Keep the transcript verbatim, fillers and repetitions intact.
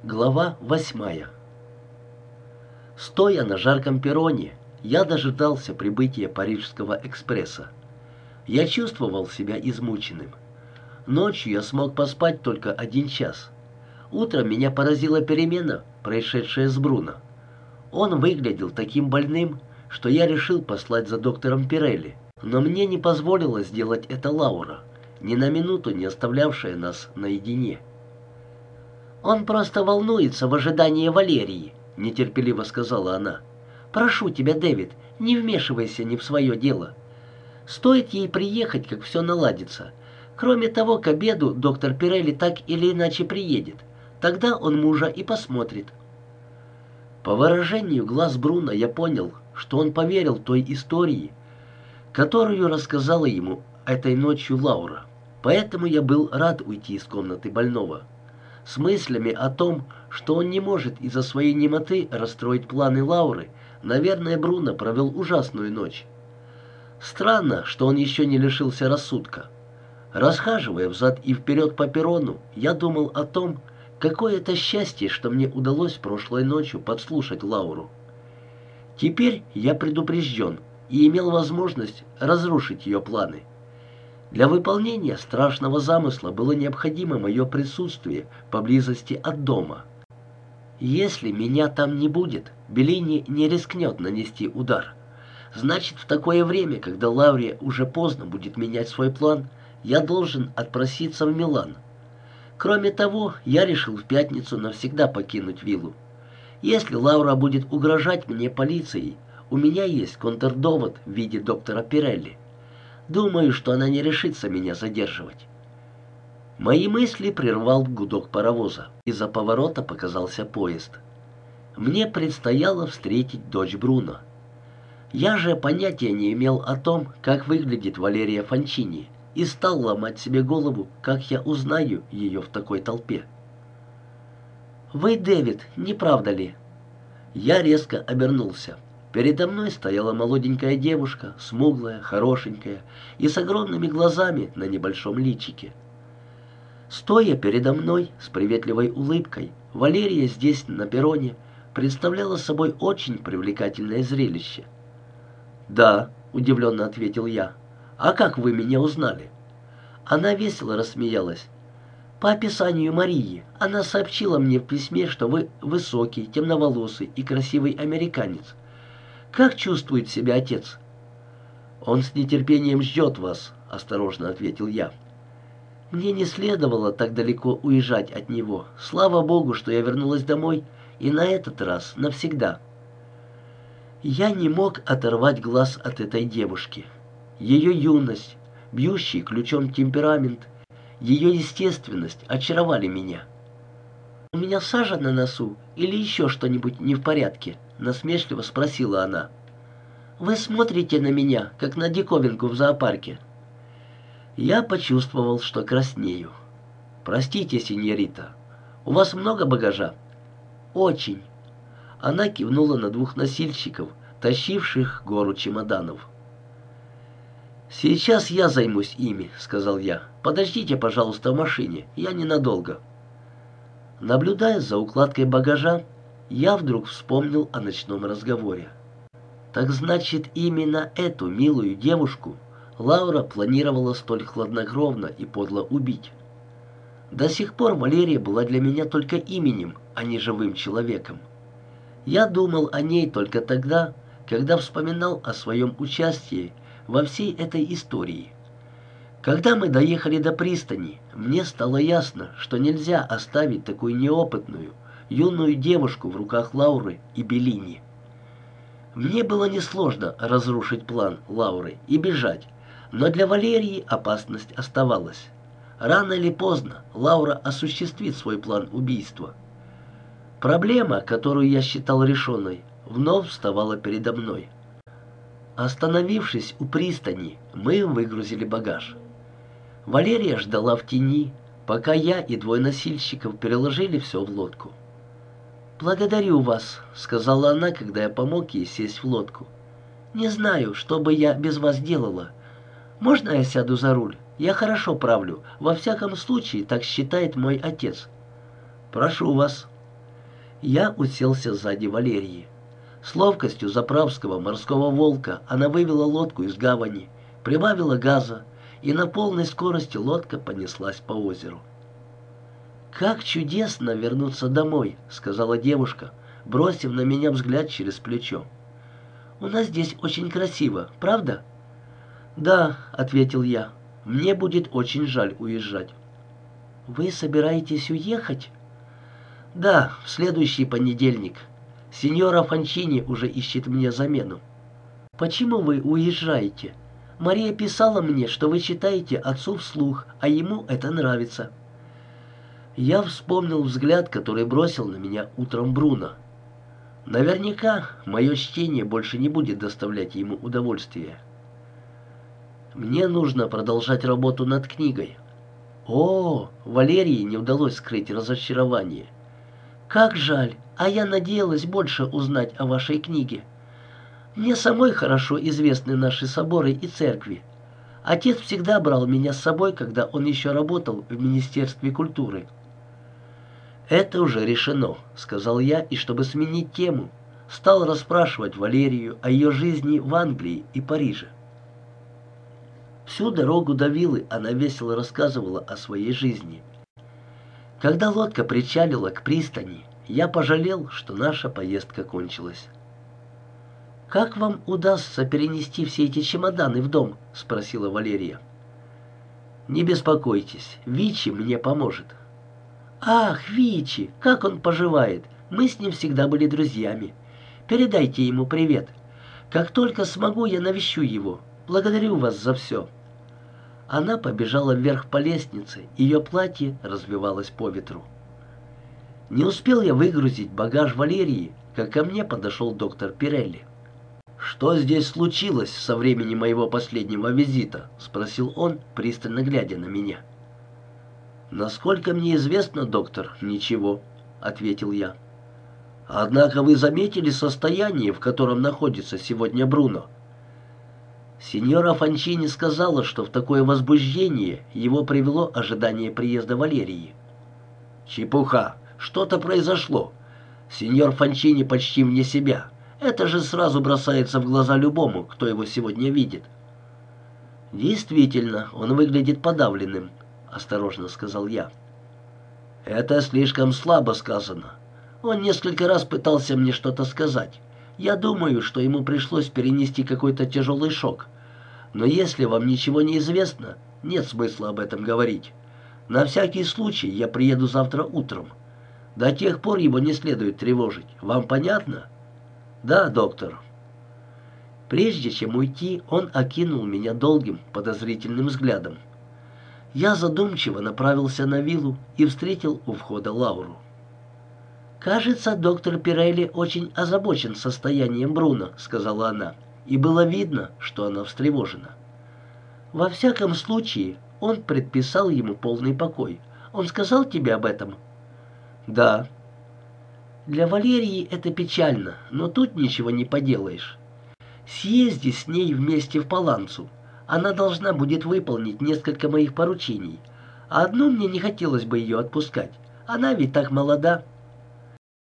Глава восьмая. Стоя на жарком перроне, я дожидался прибытия Парижского экспресса. Я чувствовал себя измученным. Ночью я смог поспать только один час. Утром меня поразила перемена, происшедшая с Бруно. Он выглядел таким больным, что я решил послать за доктором Пирелли, но мне не позволила сделать это Лаура, ни на минуту не оставлявшая нас наедине. «Он просто волнуется в ожидании Валерии», — нетерпеливо сказала она. «Прошу тебя, Дэвид, не вмешивайся ни в свое дело. Стоит ей приехать, как все наладится. Кроме того, к обеду доктор Пирелли так или иначе приедет. Тогда он мужа и посмотрит». По выражению глаз Бруно я понял, что он поверил той истории, которую рассказала ему этой ночью Лаура. Поэтому я был рад уйти из комнаты больного. С мыслями о том, что он не может из-за своей немоты расстроить планы Лауры, наверное, Бруно провел ужасную ночь. Странно, что он еще не лишился рассудка. Расхаживая взад и вперед по перрону, я думал о том, какое это счастье, что мне удалось прошлой ночью подслушать Лауру. Теперь я предупрежден и имел возможность разрушить ее планы. Для выполнения страшного замысла было необходимо мое присутствие поблизости от дома. Если меня там не будет, Беллини не рискнет нанести удар. Значит, в такое время, когда Лауре уже поздно будет менять свой план, я должен отпроситься в Милан. Кроме того, я решил в пятницу навсегда покинуть виллу. Если Лаура будет угрожать мне полицией, у меня есть контрдовод в виде доктора Пирелли. Думаю, что она не решится меня задерживать. Мои мысли прервал гудок паровоза. Из-за поворота показался поезд. Мне предстояло встретить дочь Бруно. Я же понятия не имел о том, как выглядит Валерия Фончини, и стал ломать себе голову, как я узнаю ее в такой толпе. «Вы Дэвид, не правда ли?» Я резко обернулся. Передо мной стояла молоденькая девушка, смуглая, хорошенькая и с огромными глазами на небольшом личике. Стоя передо мной с приветливой улыбкой, Валерия здесь, на перроне, представляла собой очень привлекательное зрелище. «Да», — удивленно ответил я, — «а как вы меня узнали?» Она весело рассмеялась. «По описанию Марии, она сообщила мне в письме, что вы высокий, темноволосый и красивый американец. Как чувствует себя отец?» «Он с нетерпением ждет вас», — осторожно ответил я. Мне не следовало так далеко уезжать от него. Слава Богу, что я вернулась домой, и на этот раз навсегда. Я не мог оторвать глаз от этой девушки. Ее юность, бьющий ключом темперамент, ее естественность очаровали меня. «У меня сажа на носу или еще что-нибудь не в порядке?» — насмешливо спросила она. «Вы смотрите на меня, как на диковинку в зоопарке». Я почувствовал, что краснею. «Простите, сеньорита, у вас много багажа?» «Очень». Она кивнула на двух носильщиков, тащивших гору чемоданов. «Сейчас я займусь ими», — сказал я. «Подождите, пожалуйста, в машине, я ненадолго». Наблюдая за укладкой багажа, я вдруг вспомнил о ночном разговоре. Так значит, именно эту милую девушку Лаура планировала столь хладнокровно и подло убить. До сих пор Валерия была для меня только именем, а не живым человеком. Я думал о ней только тогда, когда вспоминал о своем участии во всей этой истории. Когда мы доехали до пристани, мне стало ясно, что нельзя оставить такую неопытную, юную девушку в руках Лауры и Беллини. Мне было несложно разрушить план Лауры и бежать, но для Валерии опасность оставалась. Рано или поздно Лаура осуществит свой план убийства. Проблема, которую я считал решенной, вновь вставала передо мной. Остановившись у пристани, мы выгрузили багаж. Валерия ждала в тени, пока я и двое носильщиков переложили все в лодку. «Благодарю вас», — сказала она, когда я помог ей сесть в лодку. «Не знаю, что бы я без вас делала. Можно я сяду за руль? Я хорошо правлю. Во всяком случае, так считает мой отец». «Прошу вас». Я уселся сзади Валерии. С ловкостью заправского морского волка она вывела лодку из гавани, прибавила газа, и на полной скорости лодка понеслась по озеру. «Как чудесно вернуться домой», — сказала девушка, бросив на меня взгляд через плечо. «У нас здесь очень красиво, правда?» «Да», — ответил я, — «мне будет очень жаль уезжать». «Вы собираетесь уехать?» «Да, в следующий понедельник. Сеньора Фончини уже ищет мне замену». «Почему вы уезжаете? Мария писала мне, что вы читаете отцу вслух, а ему это нравится». Я вспомнил взгляд, который бросил на меня утром Бруно. Наверняка мое чтение больше не будет доставлять ему удовольствия. Мне нужно продолжать работу над книгой. О, Валерии не удалось скрыть разочарование. Как жаль, а я надеялась больше узнать о вашей книге. Мне самой хорошо известны наши соборы и церкви. Отец всегда брал меня с собой, когда он еще работал в Министерстве культуры. «Это уже решено», — сказал я, и, чтобы сменить тему, стал расспрашивать Валерию о ее жизни в Англии и Париже. Всю дорогу до виллы она весело рассказывала о своей жизни. Когда лодка причалила к пристани, я пожалел, что наша поездка кончилась. «Как вам удастся перенести все эти чемоданы в дом?» — спросила Валерия. «Не беспокойтесь, Вичи мне поможет». «Ах, Вичи, как он поживает? Мы с ним всегда были друзьями. Передайте ему привет. Как только смогу, я навещу его. Благодарю вас за все». Она побежала вверх по лестнице, ее платье развивалось по ветру. Не успел я выгрузить багаж Валерии, как ко мне подошел доктор Пирелли. «Что здесь случилось со времени моего последнего визита?» — спросил он, пристально глядя на меня. «Насколько мне известно, доктор, ничего», — ответил я. «Однако вы заметили состояние, в котором находится сегодня Бруно?» Сеньора Фончини сказала, что в такое возбуждение его привело ожидание приезда Валерии. «Чепуха! Что-то произошло. Сеньор Фончини почти вне себя. Это же сразу бросается в глаза любому, кто его сегодня видит». «Действительно, он выглядит подавленным», — осторожно сказал я. «Это слишком слабо сказано. Он несколько раз пытался мне что-то сказать. Я думаю, что ему пришлось перенести какой-то тяжелый шок. Но если вам ничего не известно, нет смысла об этом говорить. На всякий случай я приеду завтра утром. До тех пор его не следует тревожить. Вам понятно?» «Да, доктор». Прежде чем уйти, он окинул меня долгим, подозрительным взглядом. Я задумчиво направился на виллу и встретил у входа Лауру. «Кажется, доктор Пирелли очень озабочен состоянием Бруно», — сказала она, и было видно, что она встревожена. «Во всяком случае, он предписал ему полный покой. Он сказал тебе об этом?» «Да». «Для Валерии это печально, но тут ничего не поделаешь. Съезди с ней вместе в Паланцу. Она должна будет выполнить несколько моих поручений, а одну мне не хотелось бы ее отпускать. Она ведь так молода».